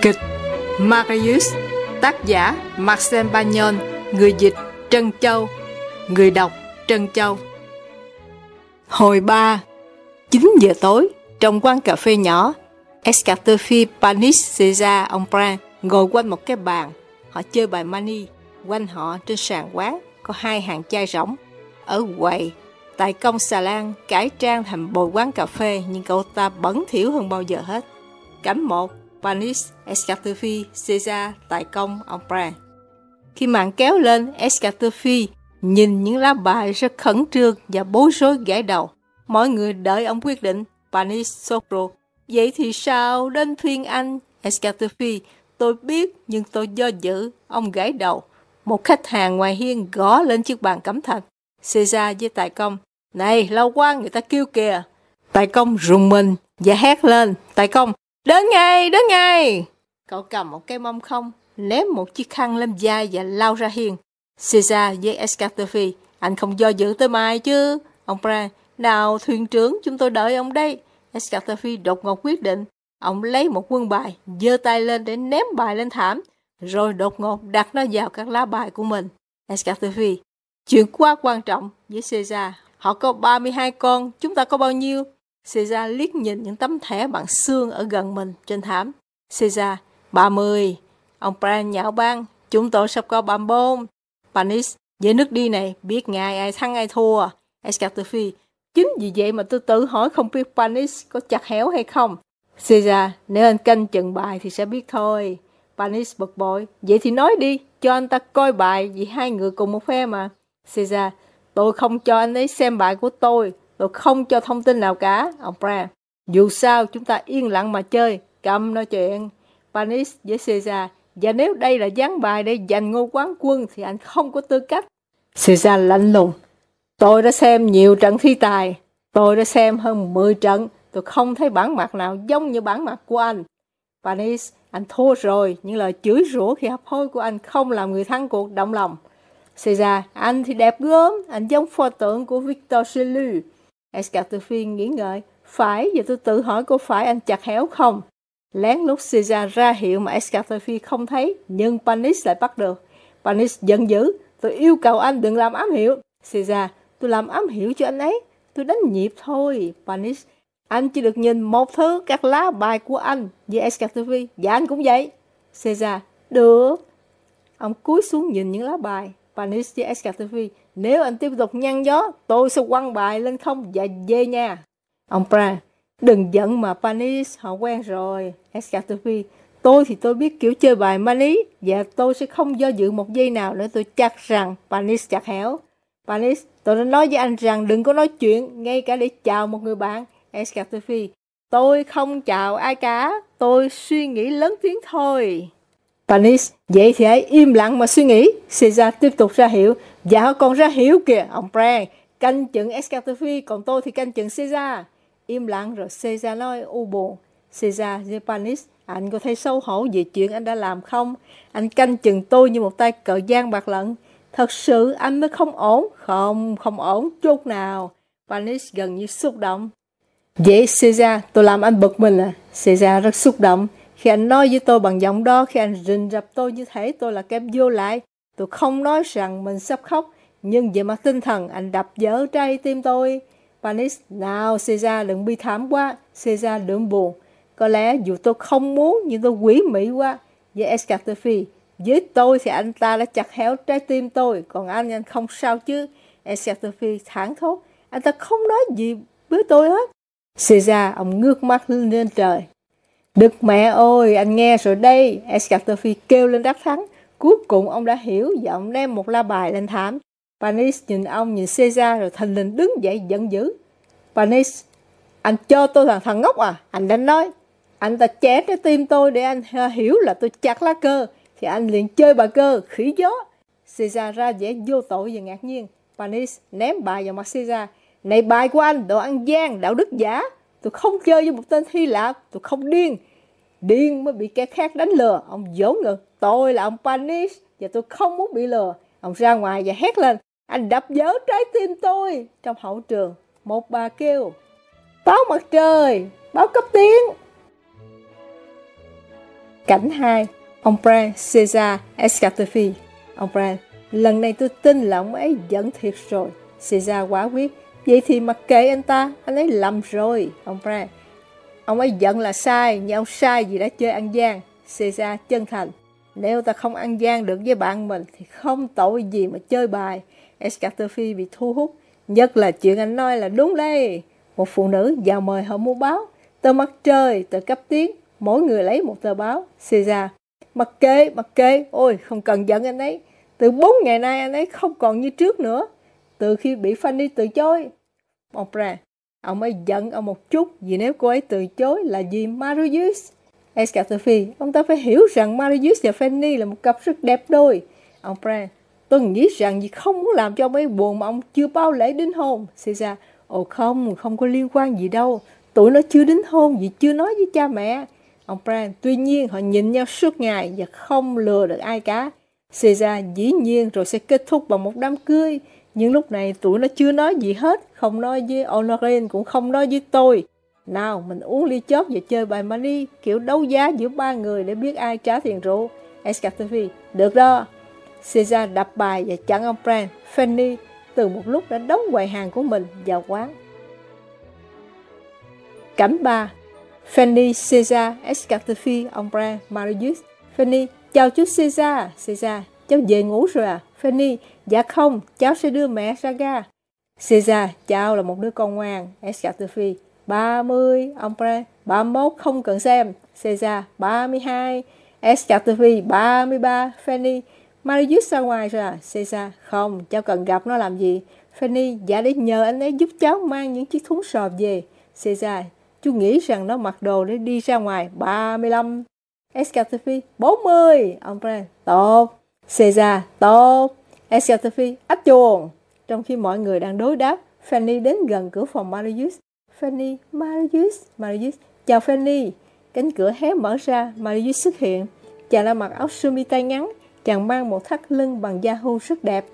Kịch Marius, tác giả Marcel Bagnon, người dịch Trân Châu, người đọc Trân Châu. Hồi 3, 9 giờ tối, trong quán cà phê nhỏ, Escatophe, Panis, César, Emprin ngồi quanh một cái bàn. Họ chơi bài Mani. Quanh họ trên sàn quán có 2 hàng chai rỗng. Ở quầy, Tài Công xà lan cải trang thành bồi quán cà phê, nhưng cậu ta bẩn thỉu hơn bao giờ hết. Cảnh 1, Panis, Escatophe, César, Tài Công, Emprin. Khi màn kéo lên, Escatophe nhìn những lá bài rất khẩn trương và bối rối gãi đầu. Mọi người đợi ông quyết định. Panis sốt ruột. Vậy thì sao đến phiên anh? Escatophe, tôi biết nhưng tôi do dự. Ông gãi đầu. Một khách hàng ngoài hiên gõ lên chiếc bàn cẩm thạch. César với Tài Công. Này, lâu quá người ta kêu kìa. Tài Công rùng mình và hét lên. Tài Công, đến ngay, đến ngay. Cậu cầm một cái mâm không, ném một chiếc khăn lên vai và lao ra hiên. César với Escatophe, anh không do dự tới mai chứ. Ông Bran, nào thuyền trưởng, chúng tôi đợi ông đây. Escatophe đột ngột quyết định. Ông lấy một quân bài, giơ tay lên để ném bài lên thảm, rồi đột ngột đặt nó vào các lá bài của mình. Escatophe, chuyện quá quan trọng với César. Họ có 32 con, chúng ta có bao nhiêu? César liếc nhìn những tấm thẻ bằng xương ở gần mình trên thảm. César, 30. Ông Bran nhạo báng, chúng tôi sắp có 34. Panis, với nước đi này, biết ngày ai thắng ai thua. Escatophe, chính vì vậy mà tôi tự hỏi không biết Panis có chặt héo hay không. César, nếu anh canh chừng bài thì sẽ biết thôi. Panis bực bội, vậy thì nói đi, cho anh ta coi bài, vì hai người cùng một phe mà. César, tôi không cho anh ấy xem bài của tôi không cho thông tin nào cả. Ông Bran, dù sao chúng ta yên lặng mà chơi, cầm nói chuyện. Panis với César, và nếu đây là ván bài để giành ngôi quán quân thì anh không có tư cách. César lạnh lùng, tôi đã xem nhiều trận thi tài, tôi đã xem hơn 10 trận, tôi không thấy bản mặt nào giống như bản mặt của anh. Panis, anh thua rồi, những lời chửi rủa khi hấp hối của anh không làm người thắng cuộc động lòng. César, anh thì đẹp gớm, anh giống pho tượng của Victor Chelu. Escatophe nghĩ ngợi, phải, giờ tôi tự hỏi có phải anh chặt héo không? Lén lút César ra hiệu mà Escatophe không thấy, nhưng Panis lại bắt được. Panis giận dữ, tôi yêu cầu anh đừng làm ám hiệu. César, tôi làm ám hiệu cho anh ấy, tôi đánh nhịp thôi. Panis, anh chỉ được nhìn một thứ các lá bài của anh. Với Escatophe, và anh cũng vậy. César, được. Ông cúi xuống nhìn những lá bài. Panis với Escatophe, nếu anh tiếp tục nhăn gió, tôi sẽ quăng bài lên không và về nhà. Ông Bran, đừng giận mà Panis, họ quen rồi. Escatophe, tôi thì tôi biết kiểu chơi bài Mani, và tôi sẽ không do dự một giây nào nữa tôi chắc rằng Panis chặt héo. Panis, tôi đã nói với anh rằng đừng có nói chuyện, ngay cả để chào một người bạn. Escatophe, tôi không chào ai cả, tôi suy nghĩ lớn tiếng thôi. Panis, vậy thì hãy im lặng mà suy nghĩ. César tiếp tục ra hiệu, và họ còn ra hiệu kìa. Ông Bran, canh chừng Escatophe, còn tôi thì canh chừng César. Im lặng rồi César nói u buồn. César với Panis, anh có thấy xấu hổ về chuyện anh đã làm không? Anh canh chừng tôi như một tay cờ giang bạc lận. Thật sự anh mới không ổn. Không ổn chút nào. Panis gần như xúc động. Vậy César, tôi làm anh bực mình à? César rất xúc động. Khi anh nói với tôi bằng giọng đó, khi anh rình rập tôi như thể tôi là kẻ vô lại, tôi không nói rằng mình sắp khóc, nhưng về mặt tinh thần anh đập vỡ trái tim tôi. Panis, nào César đừng bi thảm quá. César đừng buồn. Có lẽ dù tôi không muốn nhưng tôi quỷ mị quá. Với Escatophe, với tôi thì anh ta đã chặt héo trái tim tôi, còn anh không sao chứ. Escatophe thảng thốt, anh ta không nói gì với tôi hết. César, ông ngước mắt lên trời. Đức mẹ ơi, anh nghe rồi đây. Escatophe kêu lên đắc thắng. Cuối cùng ông đã hiểu và ông đem một la bài lên thảm. Panis nhìn ông, nhìn César rồi thình lình đứng dậy giận dữ. Panis, anh cho tôi là thằng ngốc à? Anh đã nói, anh ta chẻ trái tim tôi để anh hiểu là tôi chặt lá cờ, thì anh liền chơi bài cờ, khỉ gió. César ra vẻ vô tội và ngạc nhiên. Panis ném bài vào mặt César. Này bài của anh, đồ ăn gian, đạo đức giả. Tôi không chơi với một tên Hy Lạp, tôi không điên. Điên mới bị kẻ khác đánh lừa. Ông vỗ ngực, tôi là ông Panis và tôi không muốn bị lừa. Ông ra ngoài và hét lên, anh đập vỡ trái tim tôi. Trong hậu trường, một bà kêu, báo mặt trời, báo cấp tiến. Cảnh 2. Ông Brand, Caesar, Escatophi. Ông Brand: lần này tôi tin là ông ấy giận thiệt rồi. Caesar quả quyết: vậy thì mặc kệ anh ấy lầm rồi. Ông Brand: ông ấy giận là sai, nhưng ông sai vì đã chơi ăn gian. Caesar chân thành: nếu ta không ăn gian được với bạn mình thì không tội gì mà chơi bài. Escatophi bị thu hút: nhất là chuyện anh nói là đúng đây. Một phụ nữ vào mời họ mua báo, tờ Mặt Trời, tờ Cấp Tiến, mỗi người lấy một tờ báo. Caesar: mặc kệ, ôi không cần giận anh ấy. Từ 4 ngày nay anh ấy không còn như trước nữa, từ khi bị Fanny từ chối. Ông Brand: ông ấy giận ông một chút, vì nếu cô ấy từ chối là vì Marius. Escatophi: ông ta phải hiểu rằng Marius và Fanny là một cặp rất đẹp đôi. Ông Brand: tôi nghĩ rằng vì không muốn làm cho ông ấy buồn mà ông chưa bao lễ đính hôn. Caesar: ồ không có liên quan gì đâu. Tụi nó chưa đính hôn vì chưa nói với cha mẹ. Ông Brand: tuy nhiên họ nhìn nhau suốt ngày và không lừa được ai cả. Caesar: dĩ nhiên rồi sẽ kết thúc bằng một đám cưới. Nhưng lúc này tụi nó chưa nói gì hết. Không nói với Honorine, cũng không nói với tôi. Nào, mình uống ly chót và chơi bài money, kiểu đấu giá giữa 3 người để biết ai trả tiền rượu. Escatophi: được đó. Caesar đập bài và chặn ông Brand. Fanny từ một lúc đã đóng quầy hàng của mình vào quán. Cảnh 3. Fanny, Caesar, Escatophi, ông Brand, Marius. Fanny: chào chú Caesar. Caesar: cháu về ngủ rồi à? Fanny: dạ không, cháu sẽ đưa mẹ ra ga. Caesar: cháu là một đứa con ngoan. Escatophi: 30. Ông Brand: 31, không cần xem. Caesar: 32. Escatophi: 33. Fanny: Marius ra ngoài rồi à? Caesar: không, cháu cần gặp nó làm gì? Fanny: dạ để nhờ anh ấy giúp cháu mang những chiếc thúng sò về. Caesar: chú nghĩ rằng nó mặc đồ để đi ra ngoài. 35. Escatophi: 40. Ông Brand: tốt. Caesar: tốt. Escatophi: ách chuồng. Trong khi mọi người đang đối đáp, Fanny đến gần cửa phòng Marius. Fanny: Marius. Chào Fanny. Cánh cửa hé mở ra, Marius xuất hiện. Chàng đã mặc áo sơ mi tay ngắn, chàng mang một thắt lưng bằng da hưu rất đẹp.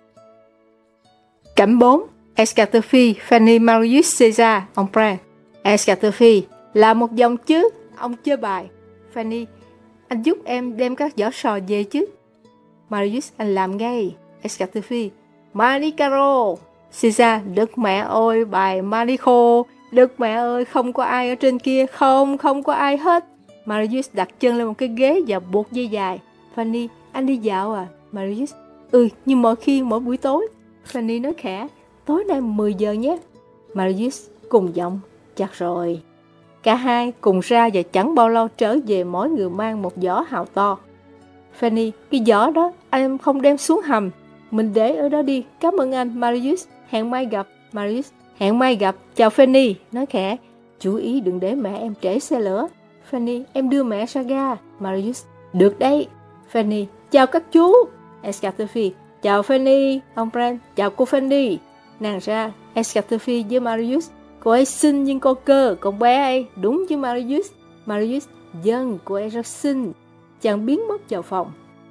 Cảnh 4. Escatophi, Fanny, Marius, Caesar, ông Brand. Escatophi: là một vòng chứ, ông chơi bài. Fanny: anh giúp em đem các vỏ sò về chứ. Marius: anh làm ngay. Escatophi: Manicaro. Caesar: đức mẹ ơi, bài Manico. Đức mẹ ơi, không có ai ở trên kia, không có ai hết. Marius đặt chân lên một cái ghế và buộc dây dài. Fanny: anh đi dạo à? Marius: như mọi khi, mỗi buổi tối. Fanny nói khẽ: tối nay 10 giờ nhé. Marius cùng giọng: chắc rồi. Cả hai cùng ra và chẳng bao lâu trở về, mỗi người mang một giỏ hào to. Fanny: cái giỏ đó anh không đem xuống hầm, mình để ở đó đi, cảm ơn anh. Marius: hẹn mai gặp. Marius: hẹn mai gặp, chào Fanny. Nói khẽ: chú ý đừng để mẹ em trễ xe lửa. Fanny: em đưa mẹ ra ga. Marius: được đấy. Fanny: chào các chú. Escatophi: chào Fanny. Ông Brand: chào cô Fanny. Nàng ra. Escatophi với Marius: cô ấy xinh nhưng có cơ, con bé ấy đúng với Marius. Marius: vâng, cô ấy rất xinh. Chàng biến mất vào phòng.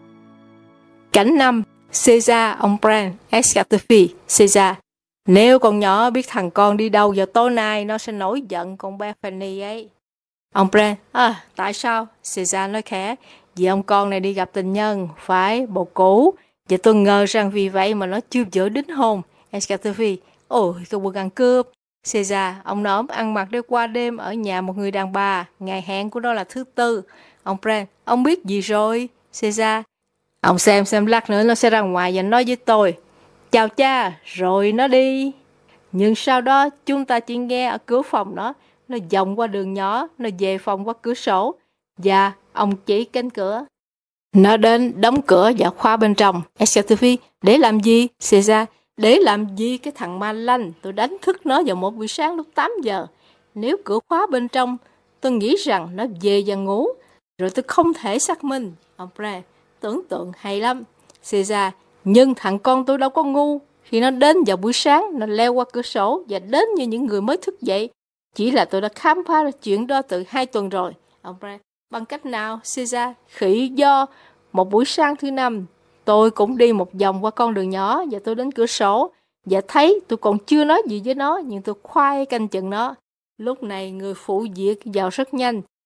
Cảnh 5. Caesar, ông Brand, Escatophi. Caesar: nếu con nhỏ biết thằng con đi đâu vào tối nay, nó sẽ nổi giận con bé Fanny ấy. Ông Brand: tại sao? Caesar nói khẽ: vì ông con này đi gặp tình nhân, phải, bồ cũ, và tôi ngờ rằng vì vậy mà nó chưa vỡ đính hôn. Escatophi: ôi, cái quân ăn cướp. Caesar: ông nỡm ăn mặc để qua đêm ở nhà một người đàn bà, ngày hẹn của nó là thứ Tư. Ông Brand: ông biết gì rồi? Caesar: ông xem lát nữa nó sẽ ra ngoài và nói với tôi: chào cha, rồi nó đi. Nhưng sau đó chúng ta chỉ nghe ở cửa phòng nó vòng qua đường nhỏ, nó về phòng qua cửa sổ, và ông chỉ cánh cửa. Nó đến đóng cửa và khóa bên trong. Escatophi: để làm gì? Caesar: để làm gì cái thằng ma lanh, tôi đánh thức nó vào một buổi sáng lúc 8 giờ. Nếu cửa khóa bên trong, tôi nghĩ rằng nó về và ngủ, rồi tôi không thể xác minh. Ông Brand: tưởng tượng hay lắm. Caesar: nhưng thằng con tôi đâu có ngu. Khi nó đến vào buổi sáng, nó leo qua cửa sổ và đến như những người mới thức dậy. Chỉ là tôi đã khám phá ra chuyện đó từ 2 tuần rồi. Ông Brand: bằng cách nào? Caesar: khỉ do. Một buổi sáng thứ 5, tôi cũng đi một vòng qua con đường nhỏ và tôi đến cửa sổ và thấy tôi còn chưa nói gì với nó, nhưng tôi khoai canh chừng nó. Lúc này người phụ việc vào rất nhanh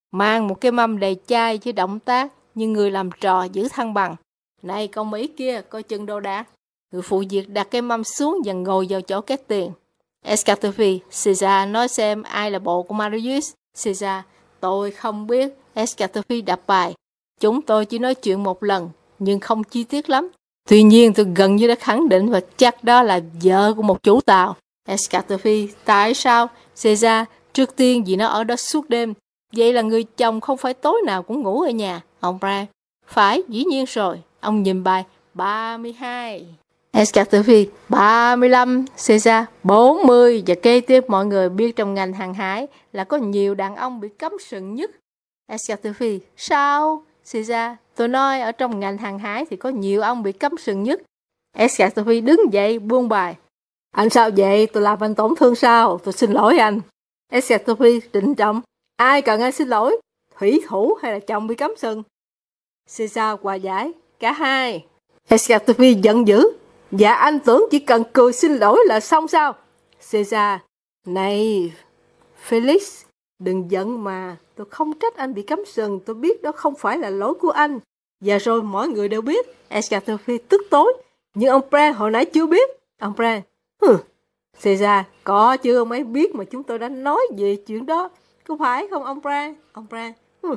mang một cái mâm đầy chai với động tác như người làm trò giữ thăng bằng. Này con Mỹ kia, coi chừng đồ đạc. Người phụ việc đặt cái mâm xuống và ngồi vào chỗ két tiền. Escatophi, Caesar nói xem ai là bộ của Marius. Caesar, tôi không biết. Escatophi đáp bài. Chúng tôi chỉ nói chuyện một lần, nhưng không chi tiết lắm. Tuy nhiên tôi gần như đã khẳng định và chắc đó là vợ của một chủ tàu. Escatophi, tại sao? Caesar, trước tiên vì nó ở đó suốt đêm. Vậy là người chồng không phải tối nào cũng ngủ ở nhà. Ông Brand, phải, dĩ nhiên rồi. Ông nhìn bài 32. Escatophi, 35. Caesar, 40. Và kế tiếp mọi người biết trong ngành hàng hải là có nhiều đàn ông bị cấm sừng nhất. Escatophi, sao? Caesar, tôi nói ở trong ngành hàng hải thì có nhiều ông bị cấm sừng nhất. Escatophi đứng dậy buông bài. Anh sao vậy? Tôi làm anh tổn thương sao? Tôi xin lỗi anh. Escatophi trịnh trọng. Ai cần anh xin lỗi? Thủy thủ hay là chồng bị cấm sừng? Caesar hòa giải. Cả hai. Escatophi giận dữ. Dạ anh tưởng chỉ cần cười xin lỗi là xong sao? Caesar, này Felix, đừng giận mà. Tôi không trách anh bị cấm sừng. Tôi biết đó không phải là lỗi của anh. Và rồi mọi người đều biết. Escatophi tức tối. Nhưng ông Brand hồi nãy chưa biết. Ông Brand, Caesar, có chứ ông ấy biết mà chúng tôi đã nói về chuyện đó. Có phải không ông Brand? Ông Brand,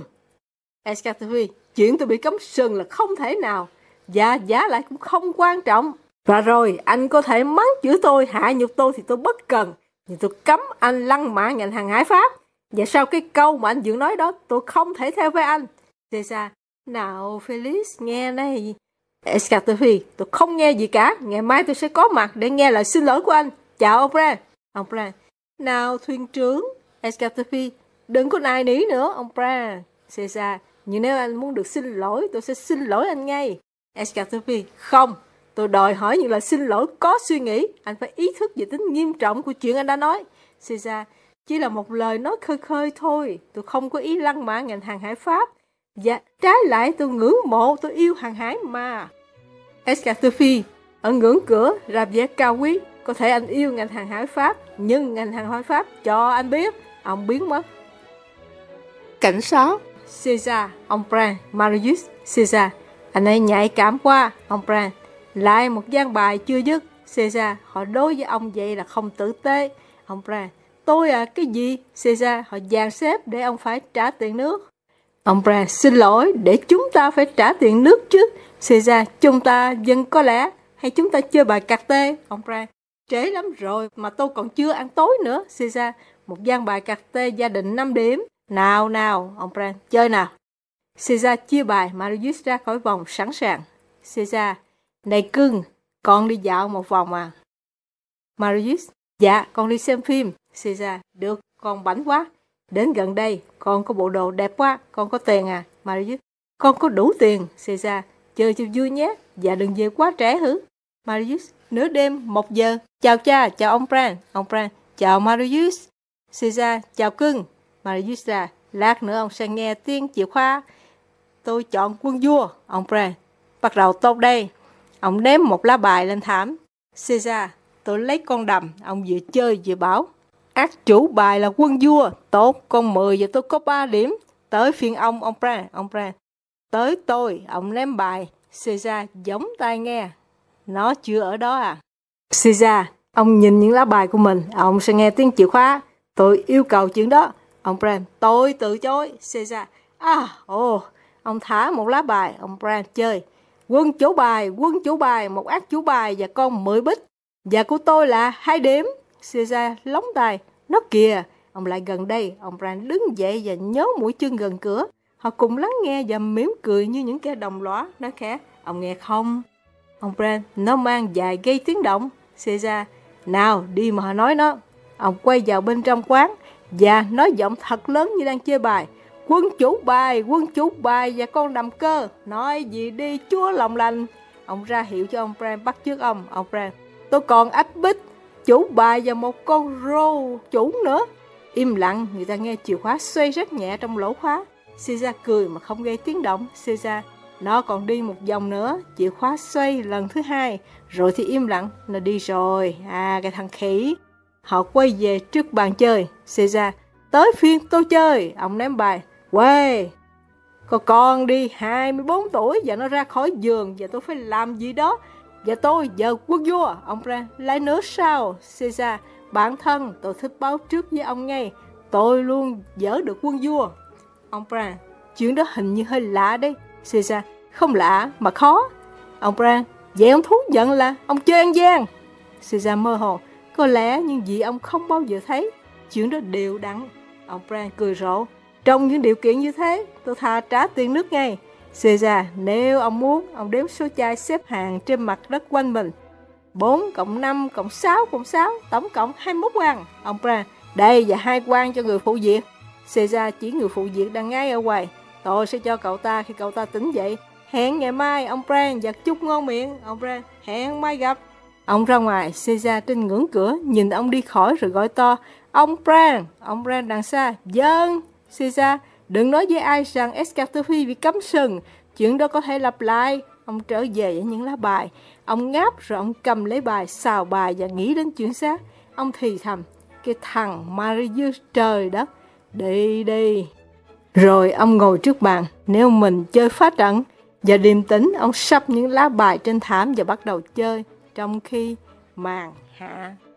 Escatophi, chuyện tôi bị cấm sừng là không thể nào. Và giá lại cũng không quan trọng. Và rồi, anh có thể mắng chửi tôi, hạ nhục tôi thì tôi bất cần. Nhưng tôi cấm anh lăng mạ ngành hàng hải Pháp. Và sau cái câu mà anh vừa nói đó, tôi không thể theo với anh. Caesar, nào Felix, nghe đây. Escatophi, tôi không nghe gì cả. Ngày mai tôi sẽ có mặt để nghe lời xin lỗi của anh. Chào ông Brand. Ông Brand, nào thuyền trưởng. Escatophi, đừng có nài nỉ nữa ông Brand. Caesar, nhưng nếu anh muốn được xin lỗi, tôi sẽ xin lỗi anh ngay. Escatophi, không. Tôi đòi hỏi những lời xin lỗi có suy nghĩ. Anh phải ý thức về tính nghiêm trọng của chuyện anh đã nói. Caesar, chỉ là một lời nói khơi khơi thôi. Tôi không có ý lăng mạ ngành hàng hải Pháp. Và trái lại tôi ngưỡng mộ, tôi yêu hàng hải mà. Escatophi, ở ngưỡng cửa, ra vẻ cao quý. Có thể anh yêu ngành hàng hải Pháp, nhưng ngành hàng hải Pháp cho anh biết, ông biến mất. Cảnh sát. Caesar, ông Brand, Marius. Caesar, anh ấy nhạy cảm quá. Ông Brand, lại một gian bài chưa dứt. Caesar, họ đối với ông vậy là không tử tế. Ông Brand, tôi à, cái gì? Caesar, họ dàn xếp để ông phải trả tiền nước. Ông Brand, xin lỗi, để chúng ta phải trả tiền nước chứ. Caesar, chúng ta dân có lẽ, hay chúng ta chơi bài cạc tê. Ông Brand, trễ lắm rồi mà tôi còn chưa ăn tối nữa. Caesar, một gian bài cạc tê gia đình 5 điểm. Nào nào, ông Brand, chơi nào. Caesar chia bài, Marius ra khỏi vòng sẵn sàng. Caesar, này cưng, con đi dạo một vòng à? Marius, dạ, con đi xem phim. Caesar, được, con bảnh quá. Đến gần đây, con có bộ đồ đẹp quá, con có tiền à? Marius, con có đủ tiền. Caesar, chơi cho vui nhé, và đừng về quá trễ hử. Marius, nửa đêm, 1 giờ. Chào cha, chào ông Brand. Ông Brand, chào Marius. Caesar, chào cưng. Marius ra, lát nữa ông sẽ nghe tiếng chìa khóa. Tôi chọn quân vua. Ông Brand, bắt đầu tốt đây. Ông ném một lá bài lên thảm. Caesar, tôi lấy con đầm. Ông vừa chơi vừa bảo. Ác chủ bài là quân vua. Tốt, con 10 và tôi có 3 điểm. Tới phiên ông Brand. Ông Brand, tới tôi. Ông ném bài. Caesar gióng tai nghe. Nó chưa ở đó à? Caesar, ông nhìn những lá bài của mình. Ông sẽ nghe tiếng chìa khóa. Tôi yêu cầu chuyện đó. Ông Brand, tôi từ chối. Caesar, ông thả một lá bài. Ông Brand chơi. Quân chủ bài, một ác chủ bài và con 10 bích. Và của tôi là 2 điểm. Caesar lóng tai. Nó kìa. Ông lại gần đây. Ông Brand đứng dậy và nhớ mũi chân gần cửa. Họ cùng lắng nghe và mỉm cười như những kẻ đồng lõa. Nói khẽ, ông nghe không? Ông Brand, nó mang dài gây tiếng động. Caesar, nào đi mà họ nói nó. Ông quay vào bên trong quán và nói giọng thật lớn như đang chơi bài. Quân chủ bài và con đầm cơ. Nói gì đi chúa lòng lành. Ông ra hiệu cho ông Brand bắt chước ông. Ông Brand, tôi còn áp bích, chủ bài và một con rô chủ nữa. Im lặng, người ta nghe chìa khóa xoay rất nhẹ trong lỗ khóa. Caesar cười mà không gây tiếng động. Caesar, nó còn đi một vòng nữa. Chìa khóa xoay lần thứ 2. Rồi thì im lặng, nó đi rồi. À, cái thằng khỉ. Họ quay về trước bàn chơi. Caesar, tới phiên tôi chơi. Ông ném bài. Quê, con đi 24 tuổi và nó ra khỏi giường và tôi phải làm gì đó. Và tôi giờ quân vua. Ông Bran, lại nữa sao? Caesar, bản thân tôi thích báo trước với ông ngay. Tôi luôn dỡ được quân vua. Ông Bran, chuyện đó hình như hơi lạ đấy. Caesar, không lạ mà khó. Ông Bran, vậy ông thú nhận là ông chơi ăn gian. Caesar mơ hồ, có lẽ nhưng vì ông không bao giờ thấy chuyện đó đều đặn. Ông Bran cười rộ, trong những điều kiện như thế tôi thà trả tiền nước ngay. Caesar, nếu ông muốn, ông đếm số chai xếp hàng trên mặt đất quanh mình. 4 cộng 5 cộng 6 cộng 6, tổng cộng 21 quan. Ông Bran, đây và 2 quan cho người phụ việc. Caesar chỉ người phụ việc đang ngay ở ngoài. Tôi sẽ cho cậu ta khi cậu ta tỉnh dậy. Hẹn ngày mai, ông Bran, và chúc ngon miệng. Ông Bran, hẹn mai gặp. Ông ra ngoài, Caesar trên ngưỡng cửa, nhìn ông đi khỏi rồi gọi to, ông Bran đằng xa, vâng. Caesar, đừng nói với ai rằng Escatophi bị cấm sừng, chuyện đó có thể lặp lại. Ông trở về với những lá bài, ông ngáp rồi ông cầm lấy bài, xào bài và nghĩ đến chuyện khác. Ông thì thầm, cái thằng Marius, trời đất, đi. Rồi ông ngồi trước bàn, nếu mình chơi phá trận, và điềm tĩnh ông sắp những lá bài trên thảm và bắt đầu chơi, trong khi màn hạ.